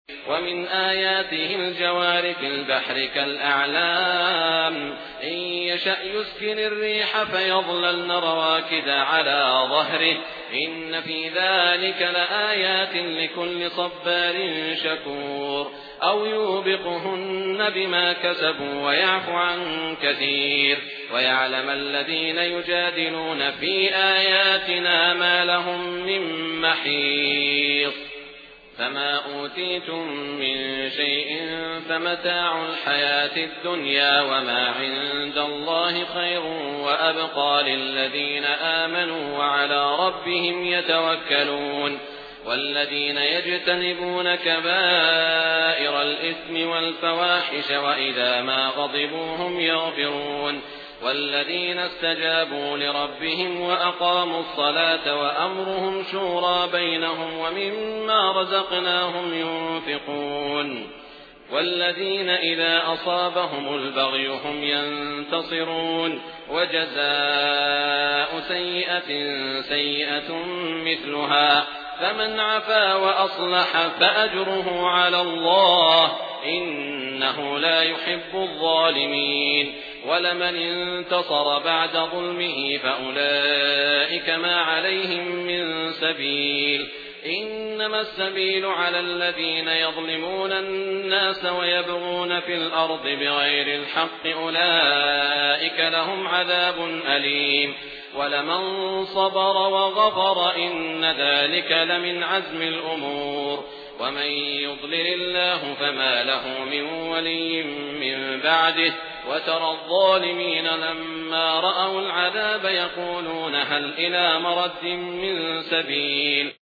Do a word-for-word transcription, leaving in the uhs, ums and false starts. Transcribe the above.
ومن آياته الجوار في البحر كالأعلام إن يشأ يسكن الريح فيظللن رواكد على ظهره إن في ذلك لآيات لكل صبار شكور أو يوبقهن بما كسبوا ويعفو عن كثير ويعلم الذين يجادلون في آياتنا ما لهم من محيص فما أوتيتم من شيء فمتاع الحياة الدنيا وما عند الله خير وأبقى للذين آمنوا وعلى ربهم يتوكلون والذين يجتنبون كبائر الإثم والفواحش وإذا ما غضبوا هم يغفرون والذين استجابوا لربهم وأقاموا الصلاة وأمرهم شورى بينهم ومما رزقناهم ينفقون والذين إذا أصابهم البغي هم ينتصرون وجزاء سيئة سيئة مثلها فمن عفا وأصلح فأجره على الله إنه لا يحب الظالمين ولمن انتصر بعد ظلمه فأولئك ما عليهم من سبيل إنما السبيل على الذين يظلمون الناس ويبغون في الأرض بغير الحق أولئك لهم عذاب أليم ولمن صبر وغفر إن ذلك لمن عزم الأمور ومن يضلل الله فما له من ولي من بعده وترى الظالمين لما رأوا العذاب يقولون هل إلى مرد من سبيل